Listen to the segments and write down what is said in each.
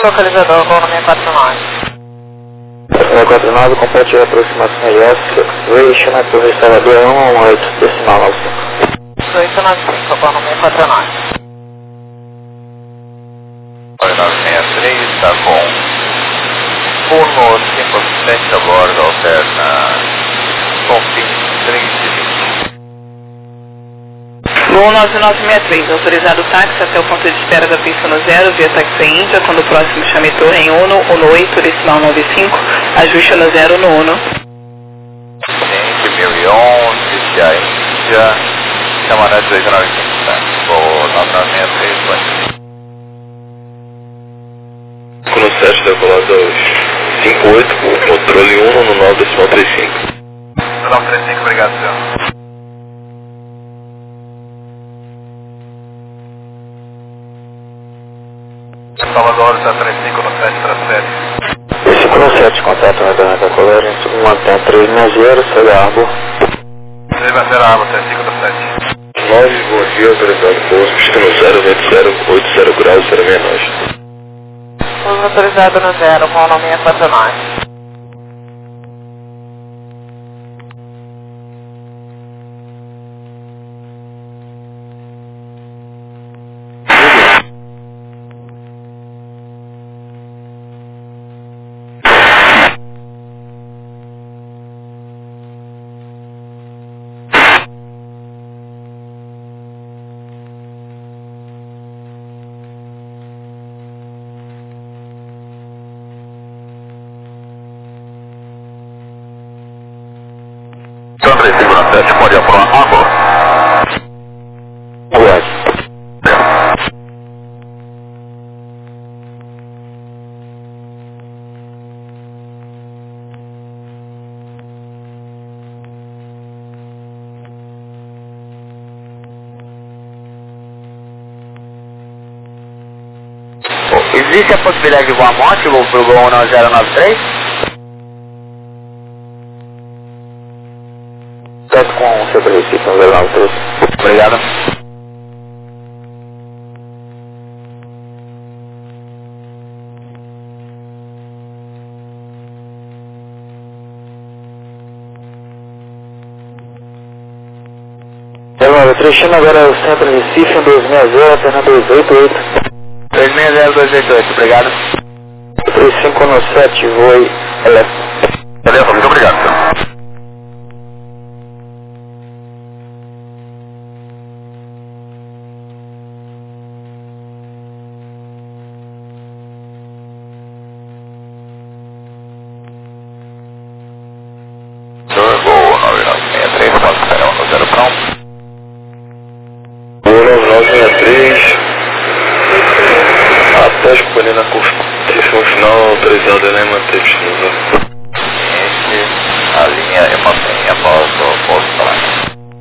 Localizador, voo no 649. 649, complete a aproximação IS, Ration, Torre Salvador 118, decimal 95. 895, voo no 649. Oi, 963, está com 157 a bordo, alterna Confins 3 e 20. Voo 9963, autorizado o táxi até o ponto de espera da pista no 0, via táxi Índia, quando o próximo chame torre em Uno, Uno 8, decimal 95, ajuste no 0 no Uno. 5.011, Via Índia, Camarante 895, tá? Voo 9963, vai. No 7 decolado aos 58, controle 1 no 9 decimal 35. 935, obrigado, senhor. Salvador, 35 no 7 para 7. 5 no 7, contato retorno da colorência, mantém 360, Céu Arbor. 3 vai ser a água, 35 para 7. 9, bom dia, autorizado pouso, pista no 080, 80 graus, 069. Voo autorizado no 0, voo no 649. Então, 35 na 7, pode ir para uma água. Existe a possibilidade de voar monte pro Gol 1093? Certo com o seu Recife, 1093. Obrigado. Chama agora o Centro Recife, 260, alterna 288. 260-288, obrigado. 35 no 7, voe elétrico. Beleza, muito obrigado, senhor. Senhor, voo 9963, pode esperar no 0 para 1. Voo 9963, até a companhia na construção final, autorizada, né, manter pista no 0. A linha é mantém após o posto para.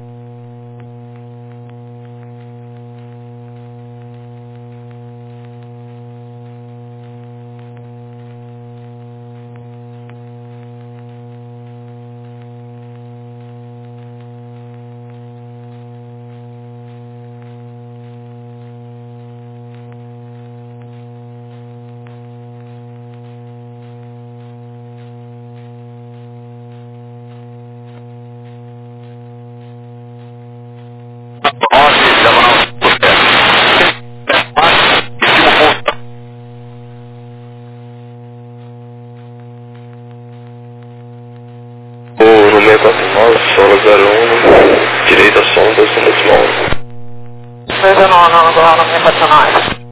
Voo no 649, solo 01, direita sonda, sonda decimal 1. Veja no voo no 649.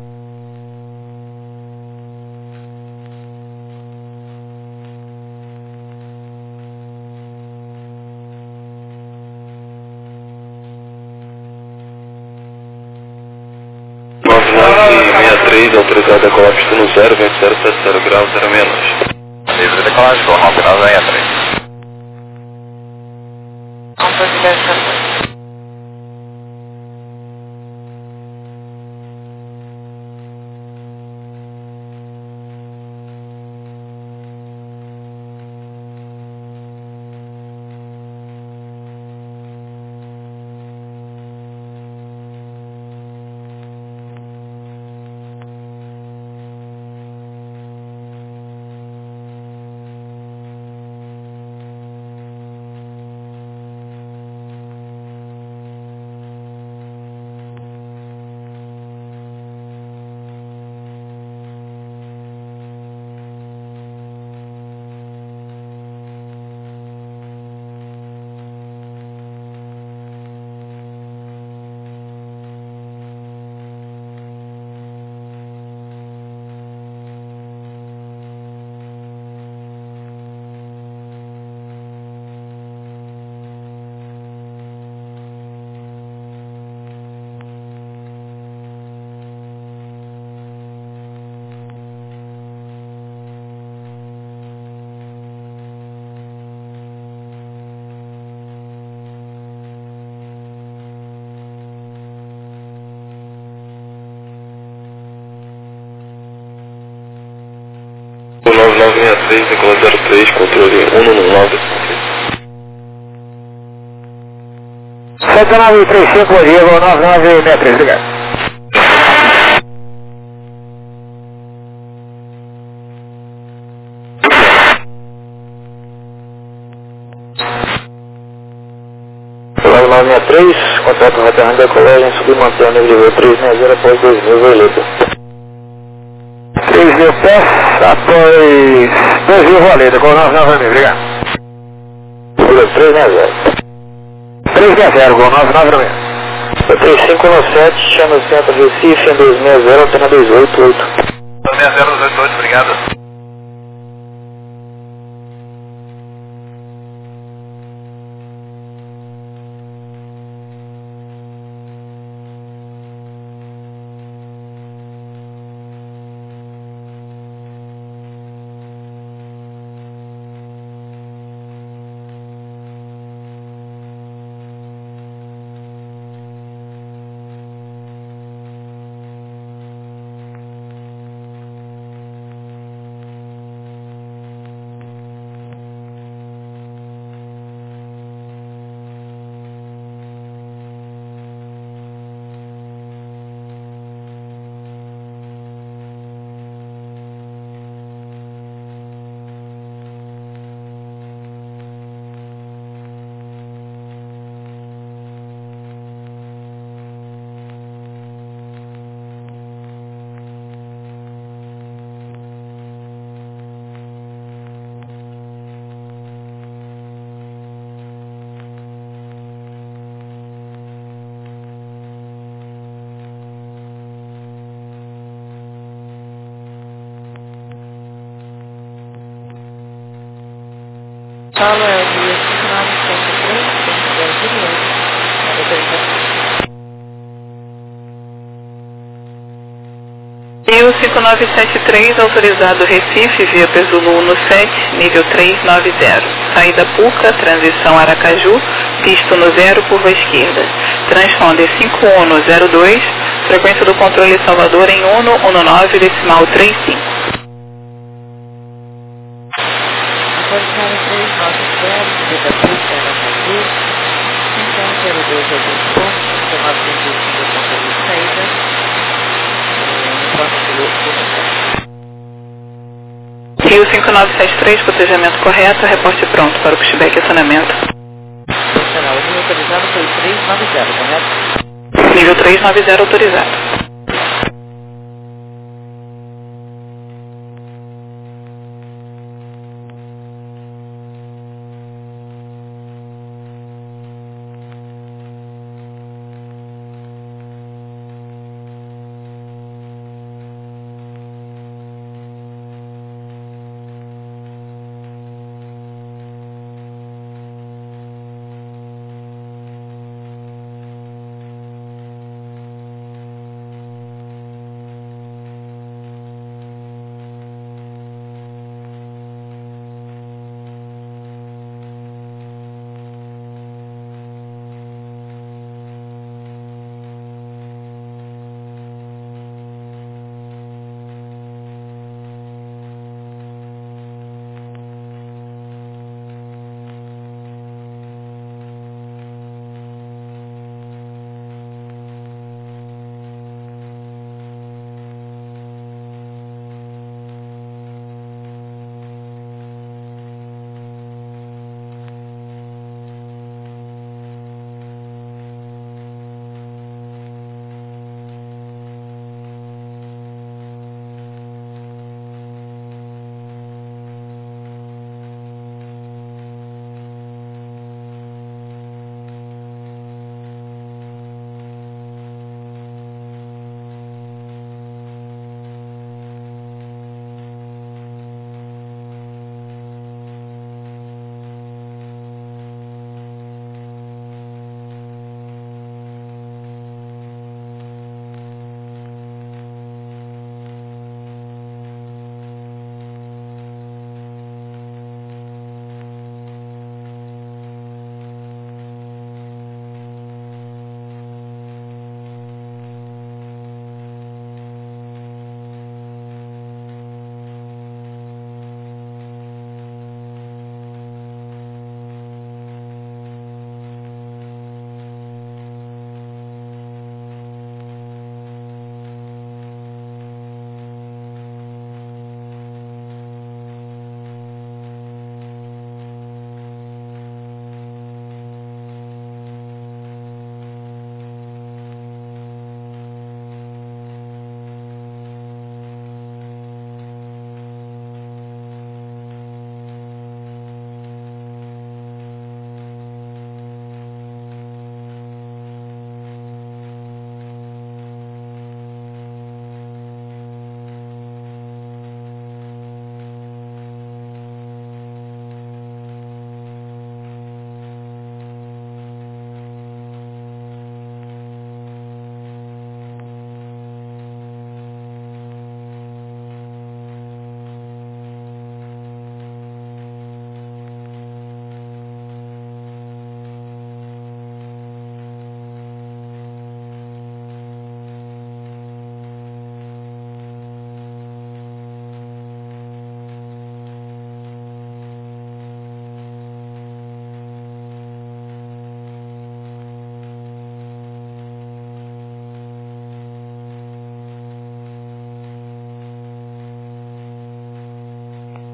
Autorizado a decolar pista no 0, vento 070 graus, 069. Livre de decolagem, voo 9963. Vamos para o 10. 3503, controle 119. 7935, bom dia, vou 9963, obrigado. Olá, 963, contato retorno da colégio, subir manter nível de voo 360 após 2000, valeta. 3.000 pés após 2.000, valeta, com 99, obrigado. 360. 360, com 99, 3517, chama o centro Recife, em 260, antena 288. 260, obrigado. Paulo é o dia 5973, Rio 5973, autorizado Recife, via Pesulo 17, nível 390. Saída Puca, transição Aracaju, pisto no 0, curva esquerda. Transponder 5102, frequência do controle Salvador em 119, decimal 35. Rio 5973, protejamento correto, reporte pronto para o pushback e acionamento. O nível autorizado foi 390, correto? Nível 390 autorizado.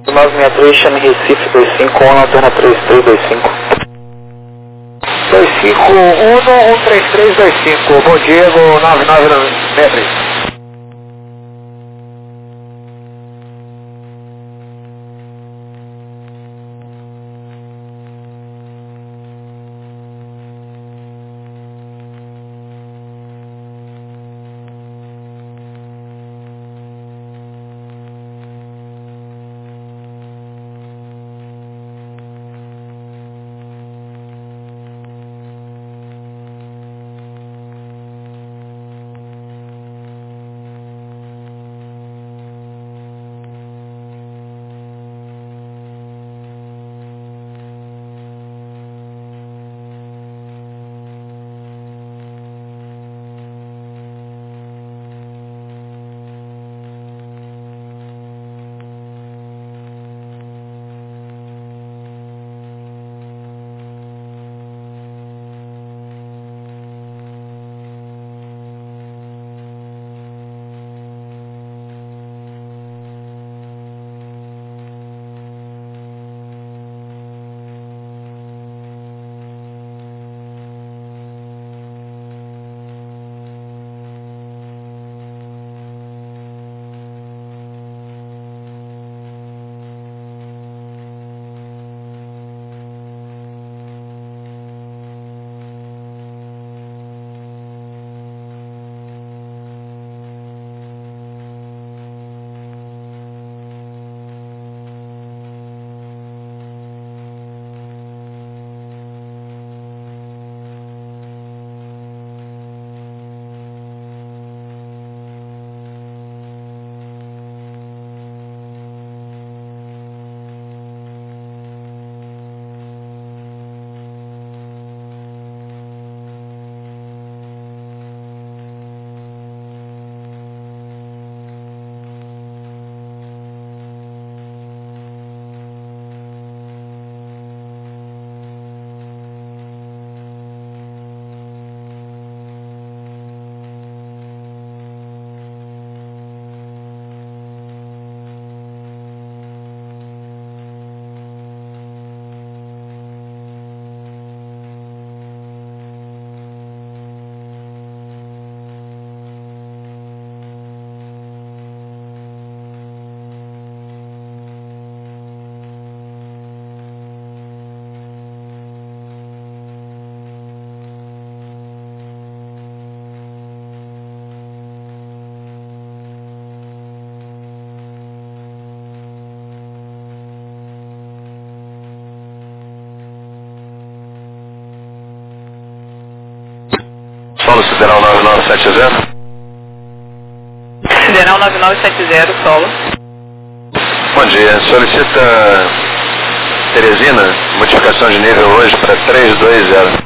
963, chame Recife 25, on alterna 3325. 251 13325, bom Diego 9963. Solo Sideral 9970. Sideral 9970, solo. Bom dia, solicita Teresina, modificação de nível hoje para 320.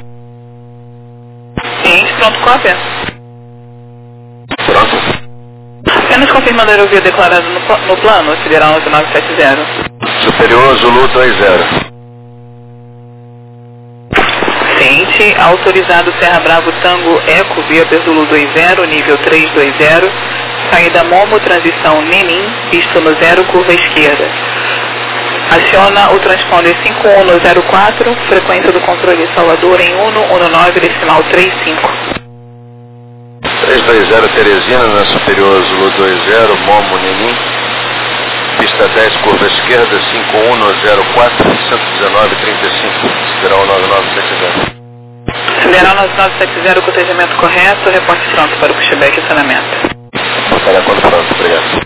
Sim, pronto, cópia. Pronto. Apenas confirmando a aerovia declarada no plano, Sideral 9970. Superior Zulu 20. Ciente, autorizado Serra Bravo Tango Eco, via Zulu 20, nível 320, saída Momo, transição Nenim, visto no 0, curva esquerda. Aciona o transponder 5104, frequência do controle Salvador em 119, decimal 35. 320 Teresina, na Superior Zulu 20, Momo Nenim, pista 10, curva esquerda, 5104, 11935, Sideral 9970. Sideral 9970, cotejamento correto, reporte pronto para o pushback e acionamento. Estará quando pronto, obrigado.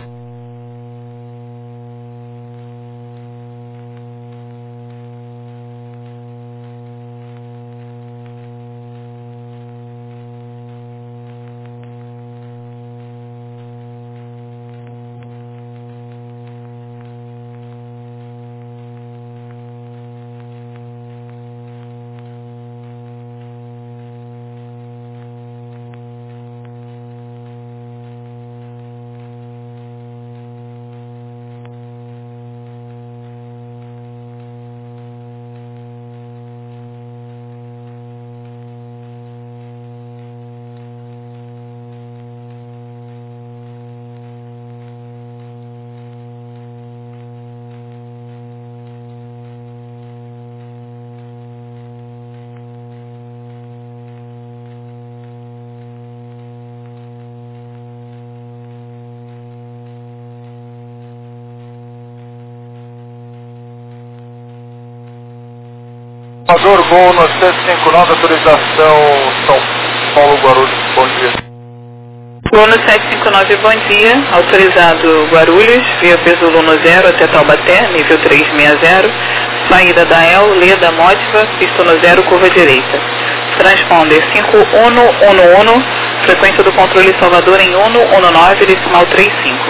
Salvador, Gol no 759, autorização São Paulo, Guarulhos, bom dia. Gol no 759, bom dia. Autorizado Guarulhos, via Peso no 0 até Taubaté, nível 360. Saída da El, Leda, Mótiva, pista no 0, curva direita. Transponder 5111, frequência do controle Salvador em 119, decimal 35.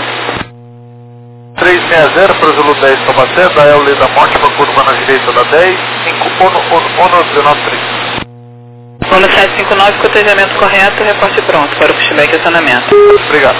360, Peso 10, Taubaté, da El, Leda, Mótiva, curva na direita da 10, 5111, 193. Gol no 759, cotejamento correto, reporte pronto para o pushback e acionamento. Obrigado.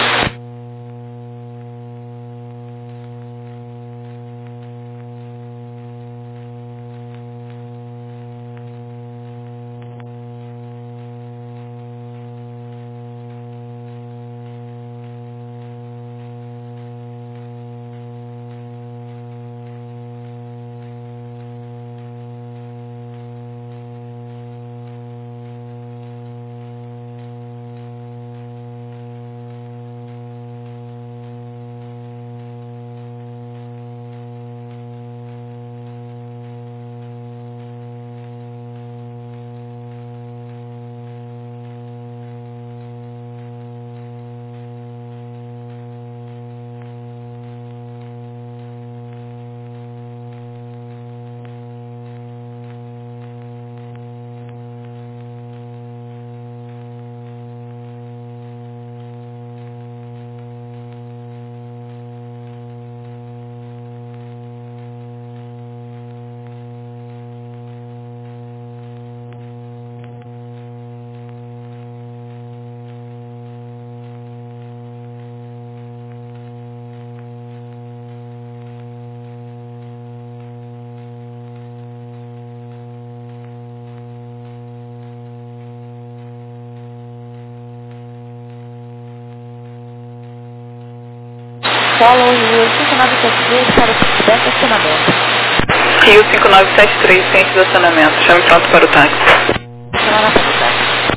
Follow Rio 5973 para o pushback e acionamento. Rio 5973, ciente do acionamento. Chame pronto para o táxi. Acionar para o táxi.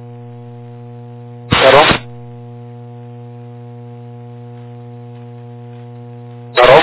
Carol? Carol?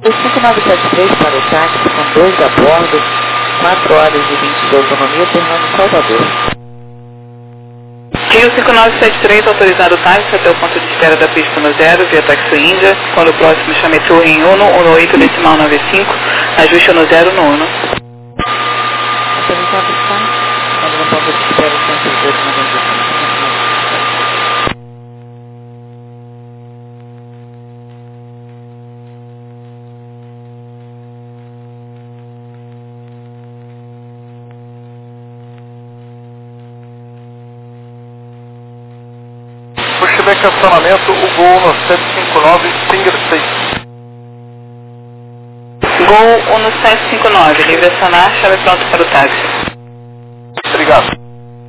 O 5973 para o táxi, com 2 a bordo, 4 horas e 20 de autonomia, Fernando Salvador. Rio 5973, autorizado o táxi até o ponto de espera da pista no 0, via Taxi Índia. Quando o próximo chame Tour em Uno 8 decimal 95, ajuste no 0 no Uno. Autorizado o táxi, quando no ponto de espera 118 95. Pushback acionamento, o Gol no 759, Finger 6. Gol 1759, livre acionar, chave pronto para o táxi. Obrigado.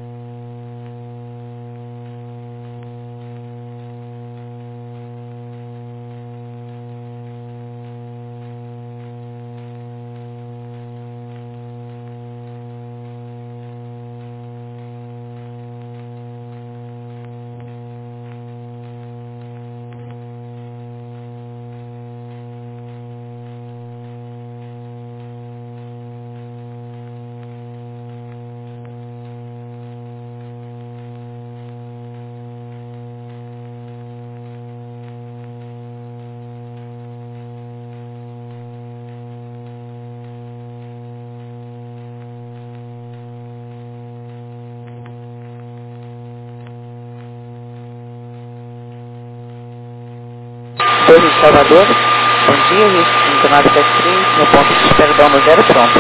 Torre de Salvador, bom dia, Rio 5973, no ponto de espera da 10 pronto.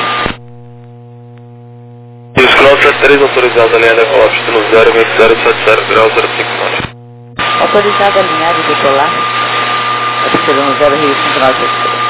Rio 5973, autorizado a linha da pista no 0, 2070, grau 059. Autorizado a alinhar e decolar, a pista no 0, Rio 5973.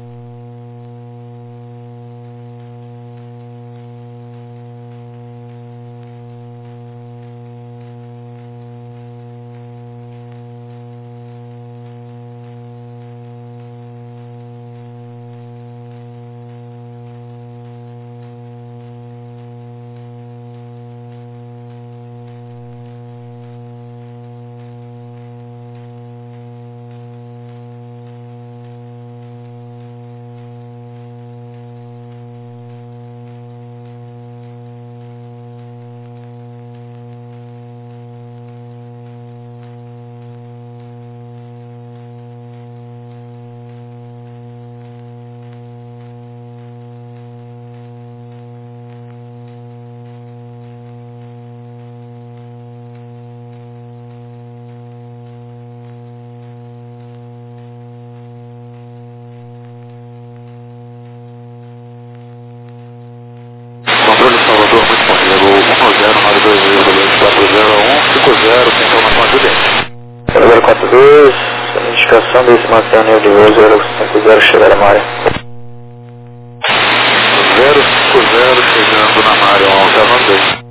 Controle Salvador, muito bom dia. Gol 109240, 50, tem informação ajude. 0042, indicação desse mantenha de voo 050, chegar na área. 050, chegando na área 11,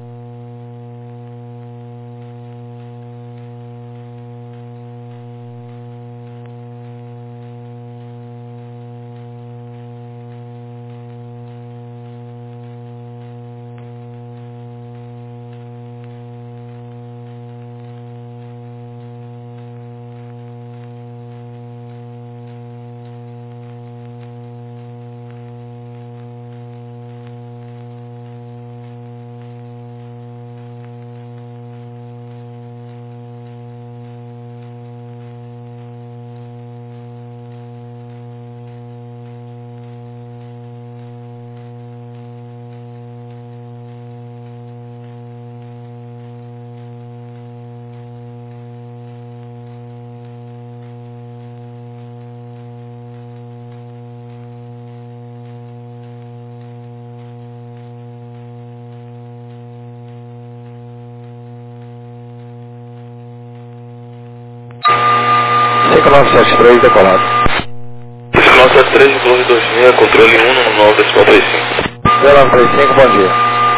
...5973 decolado. 5973, torre 26, controle 1 no 9 decimal 35. 0935, bom dia.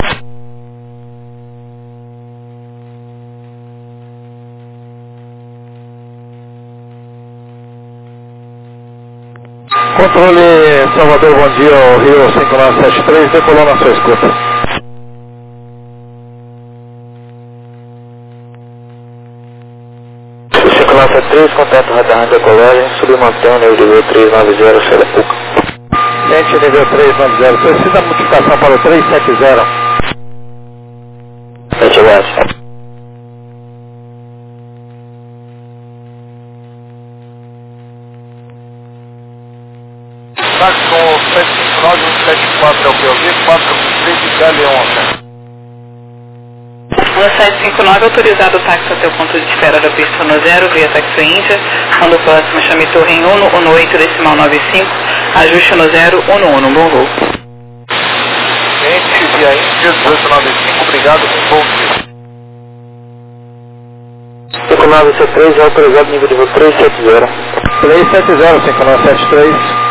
Controle Salvador, bom dia, o Rio 5973, decolou na sua escuta. 73, contato radar da colagem, submontão, nível 390, sai da PUC. Gente, nível 390, precisa multiplicação para o 370. 7 watts. Táxon 759, 174 é o POV, 453 de Galeão. 1759, autorizado o táxi até o ponto de espera da pista no 0, via Taxi Índia, quando próximo chame Torre em Uno, Uno 8, decimal 95, ajuste no 0, Uno 1, bom voo. Gente, via Índia 1895, obrigado, bom dia. 5973 é autorizado nível de voo 370. 370, 5973.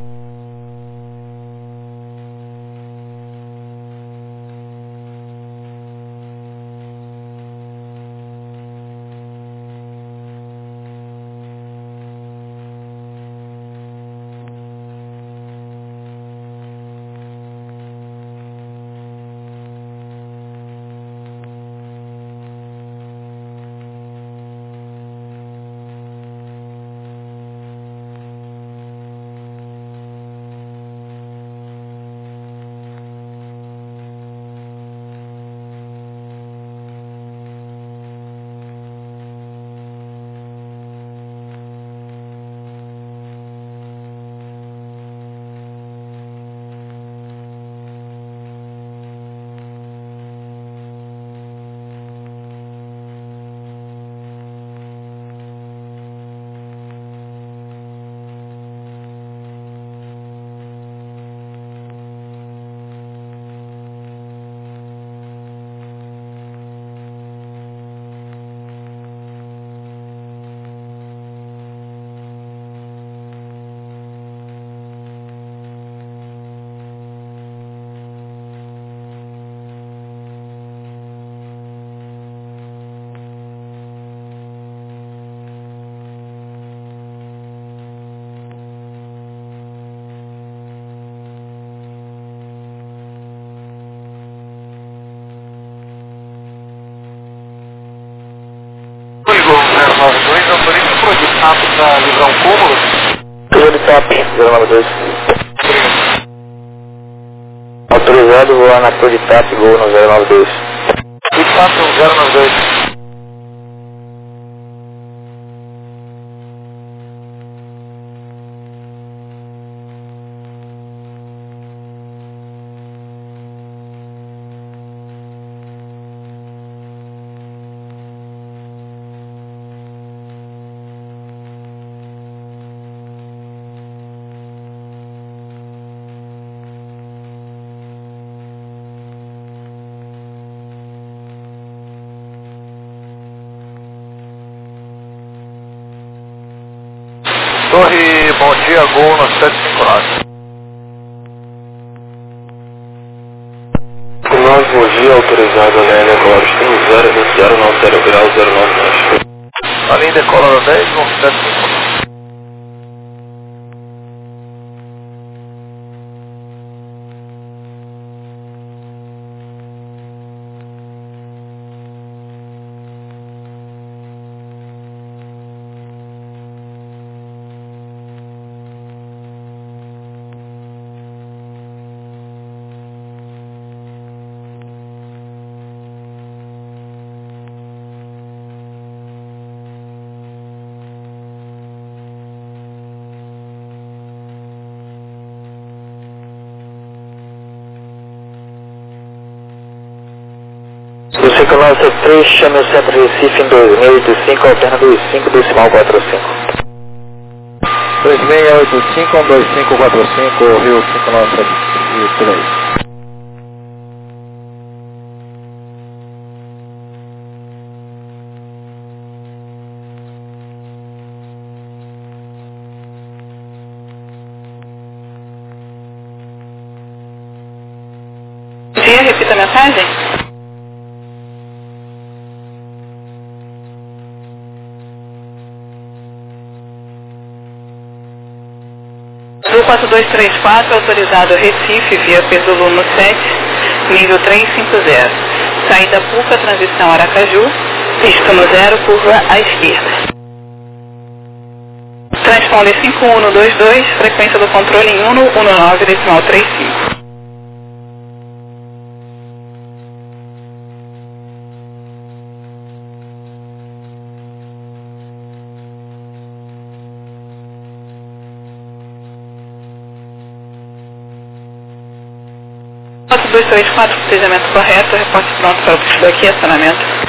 Autoriza o projetado para livrar um cômodo? Projetap 092. Autorizado voar na Projetap, voo no 092. Projetap 092. Torre, bom dia, Gol no 759. Nós, bom dia, autorizado na linha agora, estamos 090 grau 099. A linha decola no 10, no 759. Do 5973, chame o centro de Recife em 2685, alterna 25, decimal 45. 3685, 2545, Rio 5973. Dia, repita a mensagem. Azul 4234, autorizado Recife, via Perdoluno 7, nível 350. Saída Puca, transição Aracaju, pista no 0, curva à esquerda. Transponder 5122, frequência do controle em 119,35. Nota 224, procedimento correto, reporte pronto para o pushback e acionamento.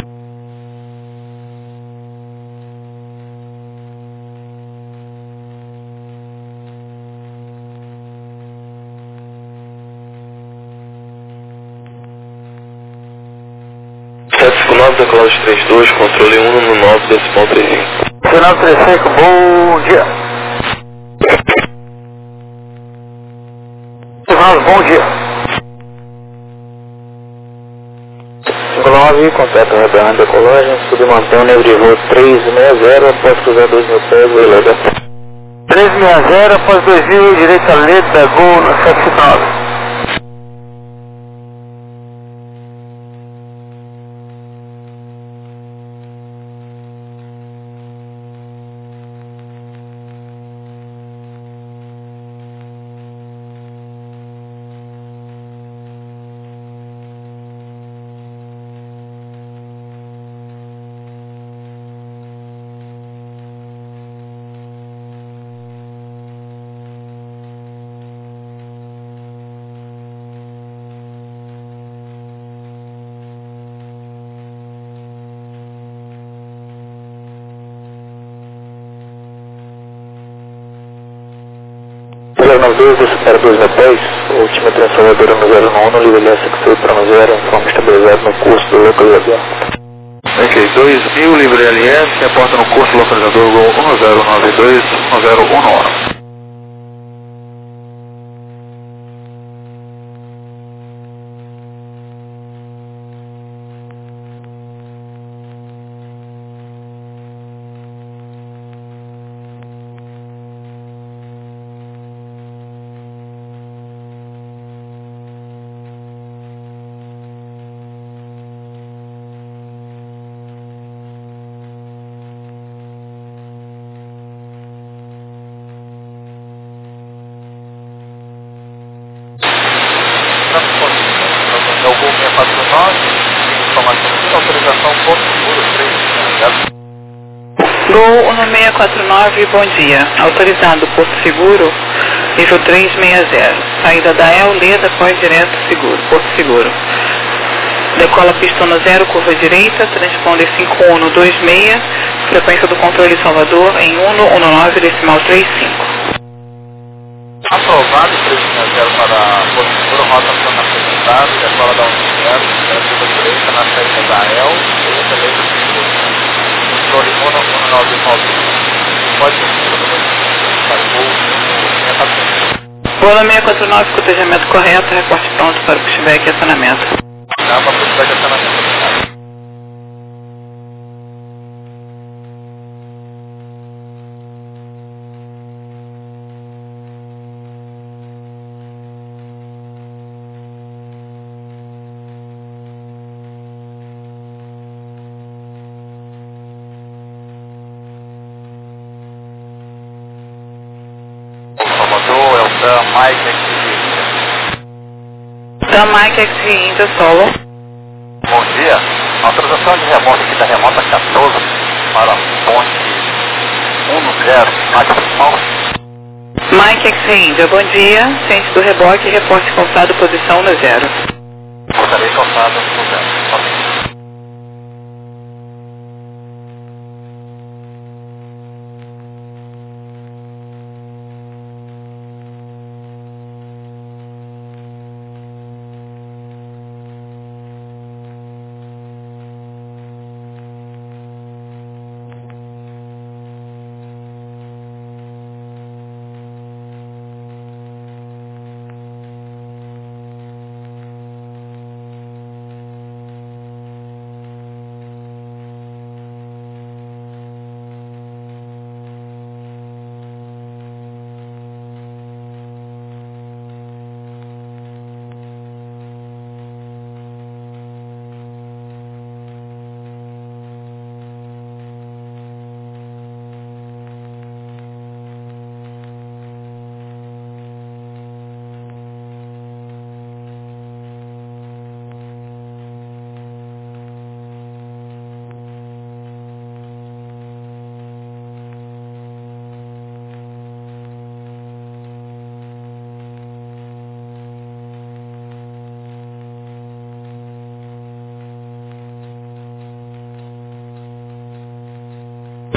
da Cláudio 32, controle 119.35. Final 35, bom dia. Bom dia. 59, completa retornando da colagem, submantém o nível de voo 360, após cruzar 2.000 pés, beleza. 360, após 2.000, direita letra, gol no 79. Programa 2 do Super 2010, última transformadora no 091, livre essa que foi para no 0, informe estabilizado no curso do localizador. Ok, 2000, livre LS, reporta no curso localizador Gol 1092, 1011. É o Gol 649, informação de autorização Porto Seguro 3, Gol 1649, bom dia. Autorizado Porto Seguro, nível 360. Saída da El Leda, pós direto seguro, Porto Seguro. Decola pista no 0, curva direita, transponder 5126, frequência do controle Salvador em 119,35. aprovado 360 para Porto Seguro, rota na apresentado, decola da 10, curva direita na saída da El, direita letra seguro. Controle 119,35. Pode ser para Gol 649, cotejamento correto, reporte pronto para o pushback e acionamento. Dá para pushback e acionamento. Salvador, é o da Mike aqui. Da Mike X Índia Solo. Bom dia. Autorização de remota aqui da remota 14 para a ponte 10, máximo. Mike X Índia, bom dia. Ciente do reboque, reporte calçado, posição no 0. Voltarei calçado no 0.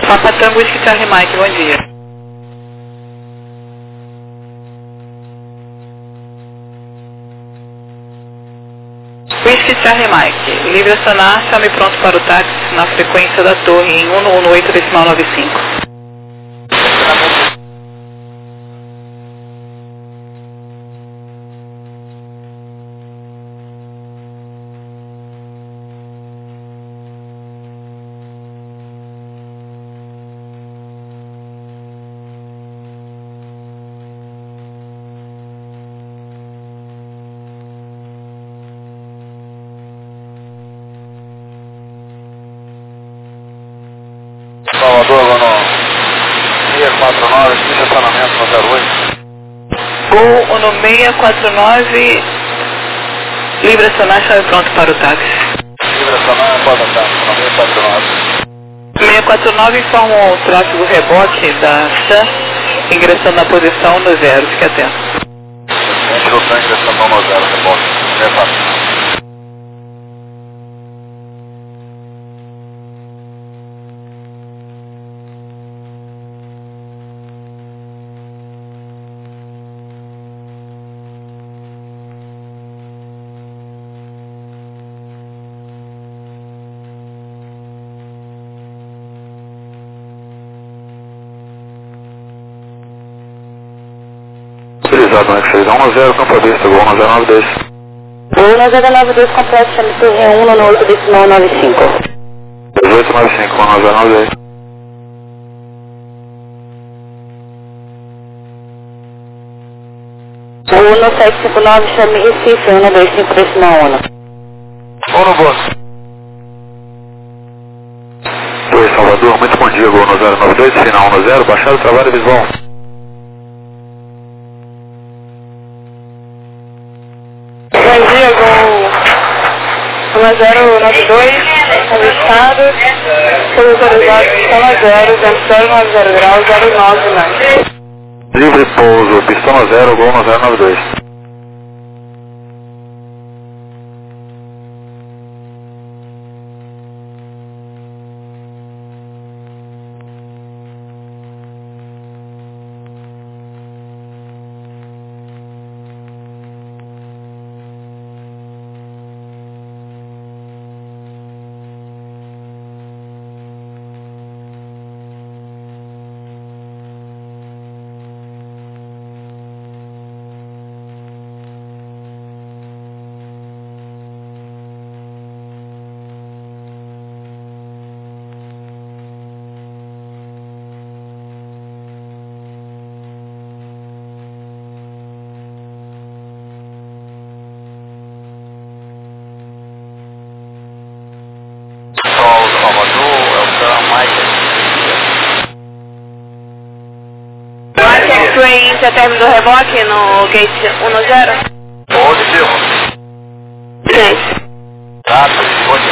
Papa Tango Whisky Charlie Mike, bom dia. Whisky Charlie Mike, livre acionar, chame pronto para o táxi na frequência da torre em 118,95. Salvador, lá no 649, aqui estacionamento no 08. Gol no 649, livre acionar, chame pronto para o táxi. Livre acionar, pode andar, no 649. 649 informa o tráfego reboque da CHAN, ingressando na posição no 0, fique atento. Gente do tanque, ingressando no 0, rebote, 649. Utilizado no X6 10, campo aberto, gol 092. Gol 092, completo, chame torre 198,95. 1895, gol 092. Gol 1759, chame Recife 125,1. Ou no bolso. Torre Salvador, muito bom dia, gol 092, final 10, baixado, trabalho visual. Bom dia, Gol 1092, avistado, todos autorizados estão a 0, 090 graus, 099. Livre pouso, pistão 0, gol 092. Você término do reboque no gate 10? Positivo. Sim. Tá, pode.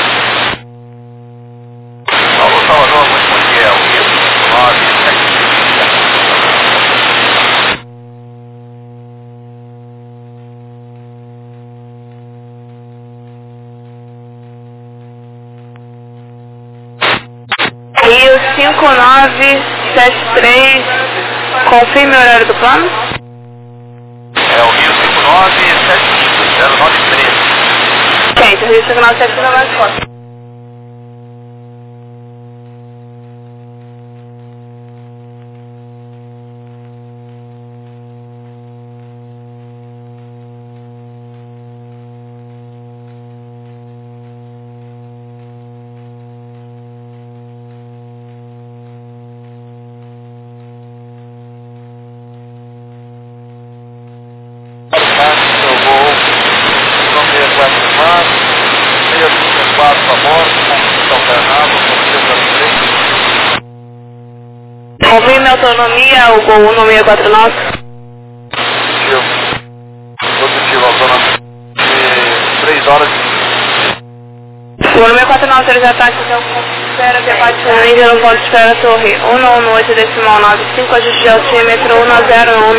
Alô, Salvador, muito bom dia. O Rio 5973, confirme o horário do plano? É o Rio 5975, 093. Gente, o Rio 5973 é mais forte. Confirme a autonomia, o Gol 1649. Positivo, autonomia. 3 horas. O Gol 1649, ele já está aqui, então, espera, debate nível no ponto de espera, torre 118,95, ajuste de altímetro 101.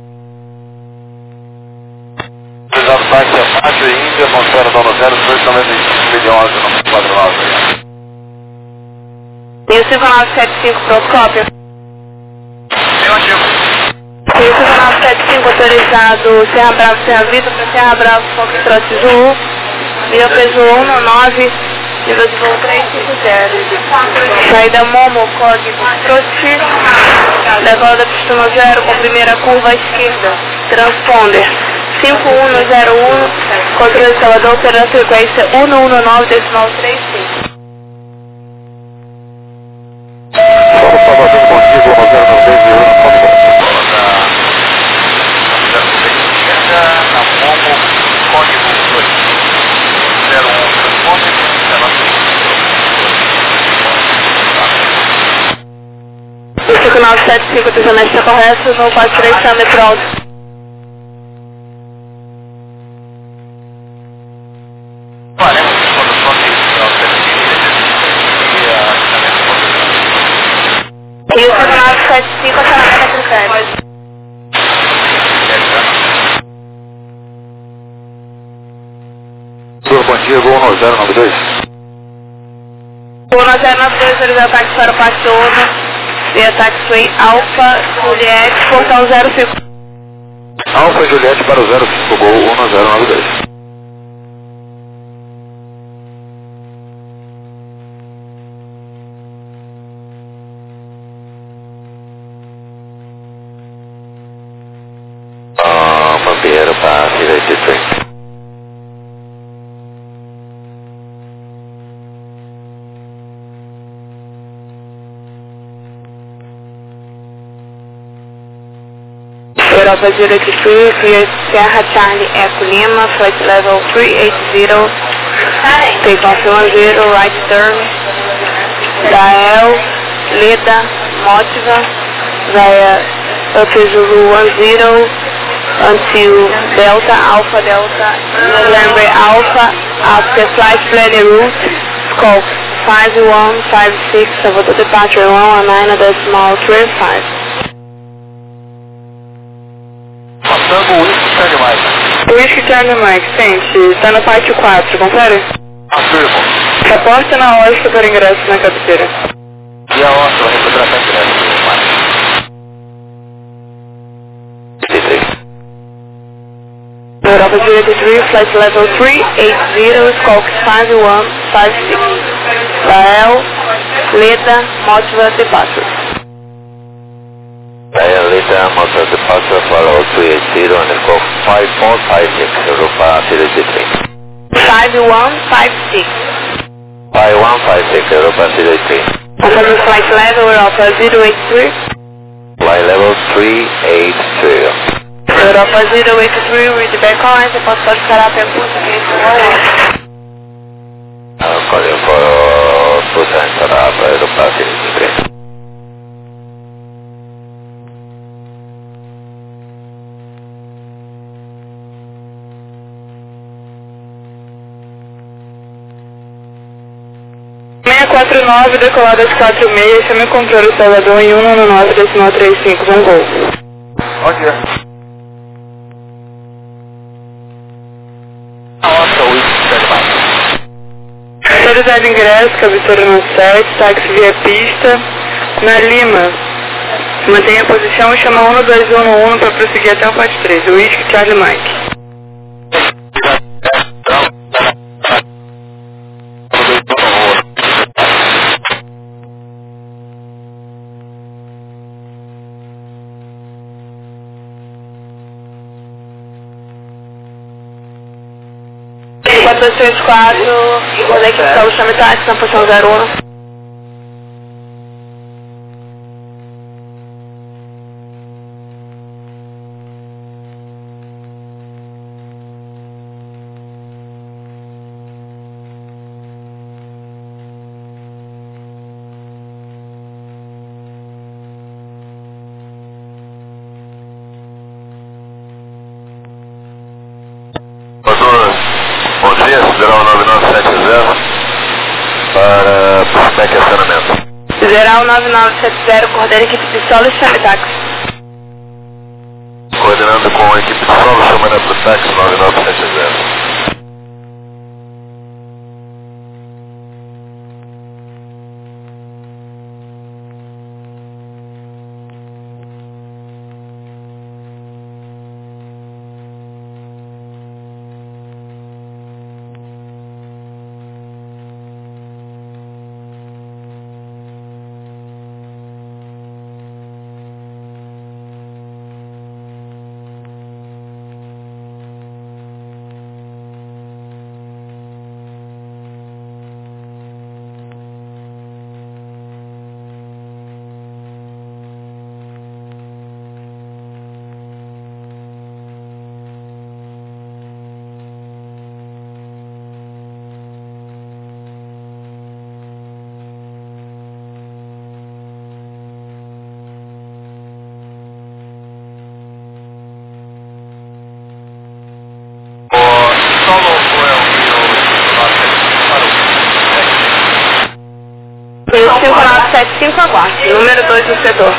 Exato, táxi abaixo e Índia, atmosfera dono 0295 milhões, 49. Rio 5975, Procópio. Negativo. Rio 5975, autorizado Serra Brava, Serra Vitor, para Serra Brava, Foxtrot Zulu, via peso 19, nível de voo 350. Saída Momo, código Troti, levada pistona 0 com primeira curva à esquerda, transponder 5101, controle de Salvador, operando frequência 119.35. Salvador, bom dia, vou fazer no 10 de ano, por favor. Na Momo, código 201, transponder, 5975, atenção, está correto, no 43 está metrô. Rio 5975, acionamento tricério. Bom dia, vou no 092. Voo 092, autorizado ataque para o Pátio 1, via taxiway Alfa Juliette, portão 05. Alfa Juliette para o 05, Gol 1092. Mantiero para Silvestre Train. Europa 083, clear Serra Charlie Echo Lima, flight level 380, take off 10, right turn, Gael, Leda, Motiva, via Zulu 10, until Delta, Alpha Delta, November Alpha, after flight planning route, scope 5156, Salvador departure 119.35. Passando o Whisky Charlie Mike. Whisky Charlie Mike, sente, está na parte 4, confere? Afirmo. Reporte na ótica para ingresso na cabeceira. E a outra, vai recuperar a ingresso, Mike. Europa 083, flight level 380, scope 5156, Gael, Leda, Motiva, departure. Leda, motor departure for 380 and scope 5456, Europa Silvestre Train. 5156. 5156, Europa Silvestre Train. Confirm flight level, Europa 083. Flight level 380. Europa 083, read back on, você pode esperar a pergunta que isso Calling for Busan Sarab, Europa Silvestre Train. é 649, decolada às 46, chame o controle Salvador em 119.35, vamos gol. Bom dia. Nossa, o Whisky Charlie Mike. Autorizado ingresso, cabeceira no 7, táxi via pista, na Lima. Mantenha a posição e chama 1211 para prosseguir até o parte 3, o Whisky Charlie Mike. é 434, conexão chame táxi na posição 01. Bom dia, Sideral 9970 para PEC acionamento. Sideral 9970, coordena equipe de solo e chame táxi. Coordenando com a equipe de solo, chamando para o táxi 9970. 35975 aguarde, número 2 do setor.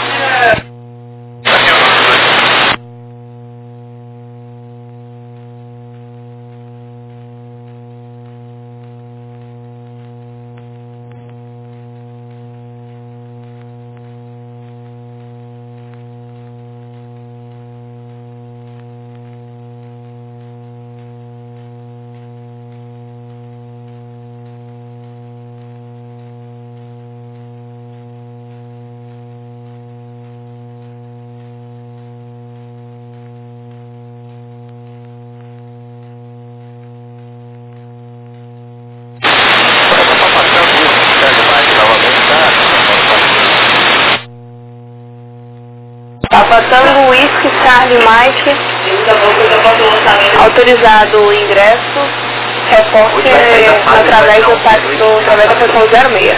Papa Tango Whisky Charlie Mike, autorizado o ingresso, reporte através do táxi através da posição 06.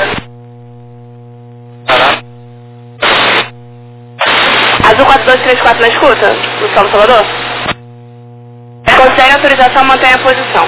Azul 4234 na escuta, do São Salvador. Consegue autorização, mantenha a posição.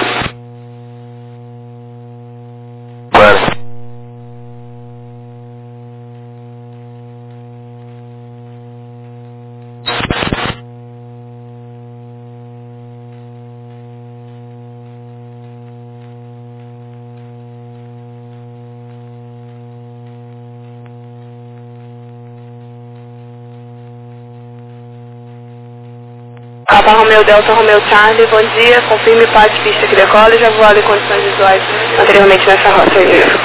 Papa Romeo Delta Romeo Charlie, bom dia, confirme parte pista que decola e já voado em condições visuais anteriormente nessa rota.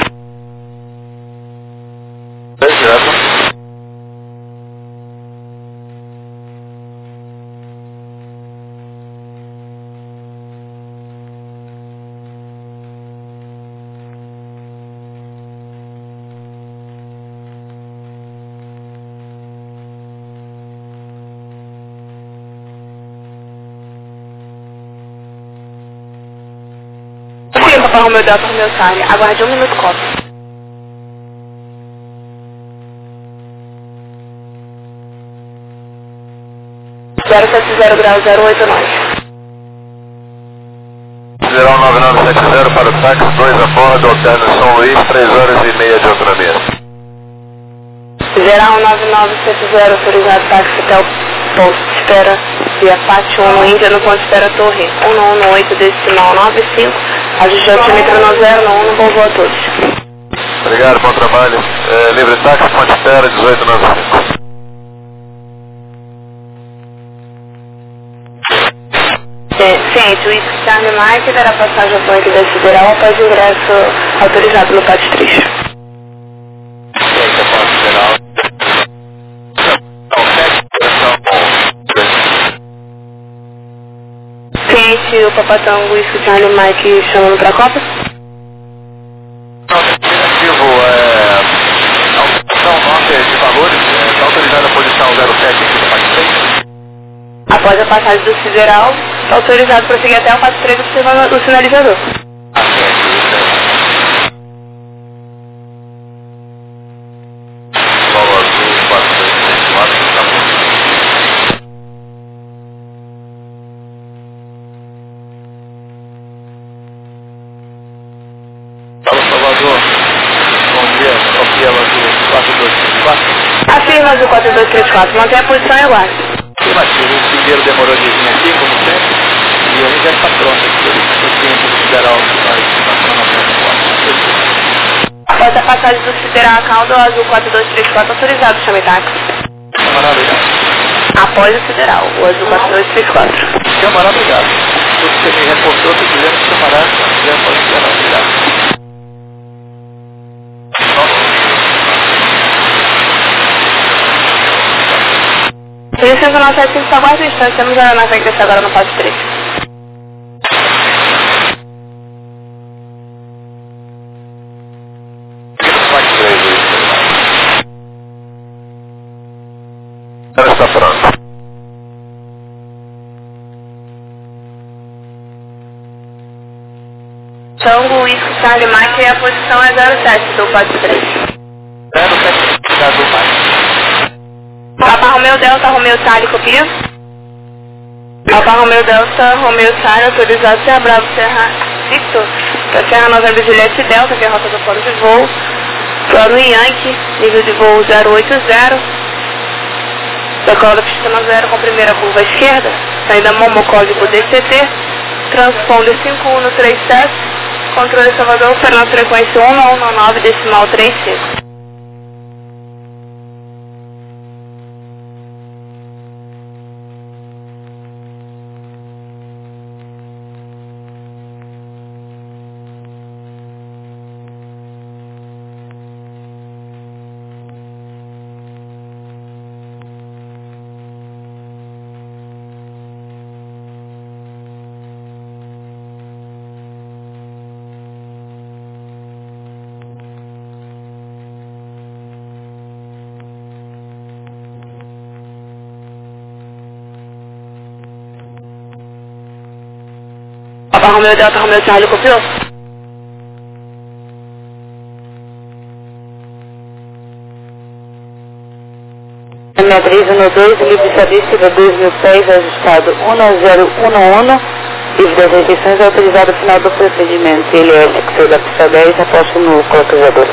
Sim, Papa Romeo Delta Romeo Charlie, aguarde 1 minuto, copo. Zero 70 grau 089. 09970 para o táxi 2 a bordo, alterno São Luís, 3h30 de autonomia. 09970 autorizado táxi até o ponto de espera via Pátio 1 Índia no ponto de espera Torre 118 decimal 95, ajuste altímetro no 091, bom voo a todos. Obrigado, bom trabalho. Livre táxi, ponto de espera 1895. Ciente, o Whisky Charlie Mike dará passagem ao tanque da Sideral após o ingresso autorizado no pátio 3. Ciente, o Papatango Whisky Charlie Mike chamando para a Copa? Negativo, a opção nossa de valores, está autorizada a posição 07 aqui do pátio 3. Após a passagem do Sideral, está autorizado para seguir até o pátio 3 observando o sinalizador. Solo azul, 4234, tá bom. Fala, Salvador. Bom dia, Sofia Azul 4234. Afirma Azul 4234, mantém a posição e aguarde. Afirmativo, o primeiro demorou de vir aqui, como sempre, e a gente já está pronto aqui. O tempo federal que vai estar na frente. Após a passagem do Sideral a Caldo, o Azul 4234 autorizado, chame táxi. Camarada, obrigado. Após o Sideral, o Azul 4234. Camarada, obrigado. Tudo que você me reportou, estou dizendo que camarada, já pode ser, obrigado. 397 só aguarda um instante, temos a na frente agora no pátio 3. Pátio 3, ela está pronta. Tango Whisky Charlie Mike e a posição é 07 do pátio 3. 07 do Mike. Papa Romeo Delta, Romeo Charlie, copia. Papa Romeo Delta, Romeo Charlie, autorizado Serra Bravo, Serra Victor, para Serra Novembro Juliette Delta, que é a rota do plano de voo, Plano Yankee, nível de voo 080. Decola da pista 0 com primeira curva à esquerda. Saída Momo, código DCT. Transponder 5137. Controle Salvador, operando frequência 1119, decimal 35. Papa Romeo Delta Romeo Charlie, copiou? M312, livre estatística 2000 pés, ajustado 1011, livre das restrições, autorizado ao final do procedimento. Ele é fixo da pista 10, aposto no colocador.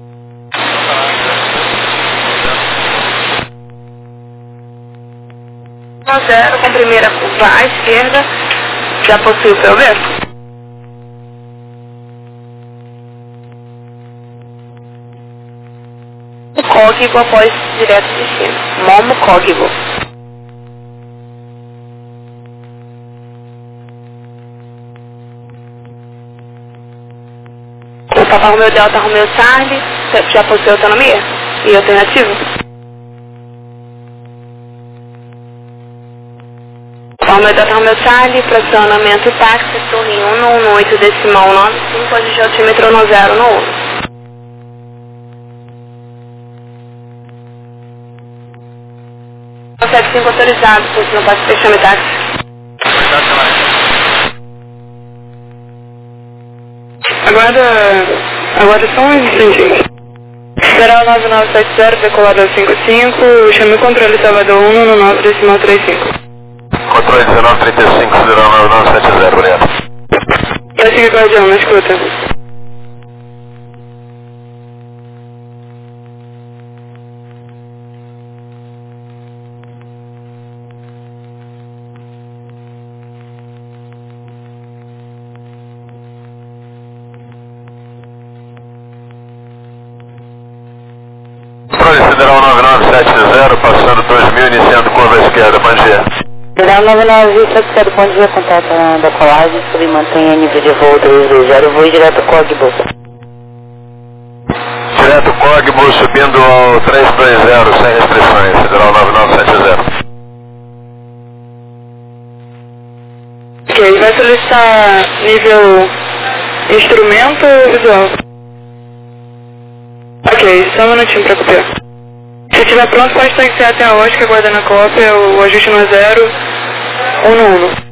0 com primeira curva à esquerda. Já possui o POB? Código após direto de destino. Momo código. O Papa Romeo Delta Romeo Charlie já possui autonomia? E alternativo? Romeo Delta Romeo Charlie, fracionamento táxi, turninho 118, decimal 95, hoje de altímetro no 0 no 1. O 75 autorizado, por se não pode fechar o táxi. Aguarda só um instantinho. Esperar o 9970, decolado ao 55, chame o controle Salvador 119, decimal 35. Controle 1935, 09970, obrigado. Eu sigo guardião, na escuta. Controle Federal 9970, passando 2000, iniciando curva à esquerda, bom dia. Federal 9970, bom dia, contato da colagem, sobre mantenha nível de voo 320, voo direto Cogbo. Direto Cogbo, subindo ao 320, sem restrições, Federal 9970. Ok, vai solicitar nível instrumento ou visual? Ok, só um minutinho para copiar. Se estiver pronto, pode taxiar até a Oscar, aguardando a cópia, o ajuste no 0, 1 no 1.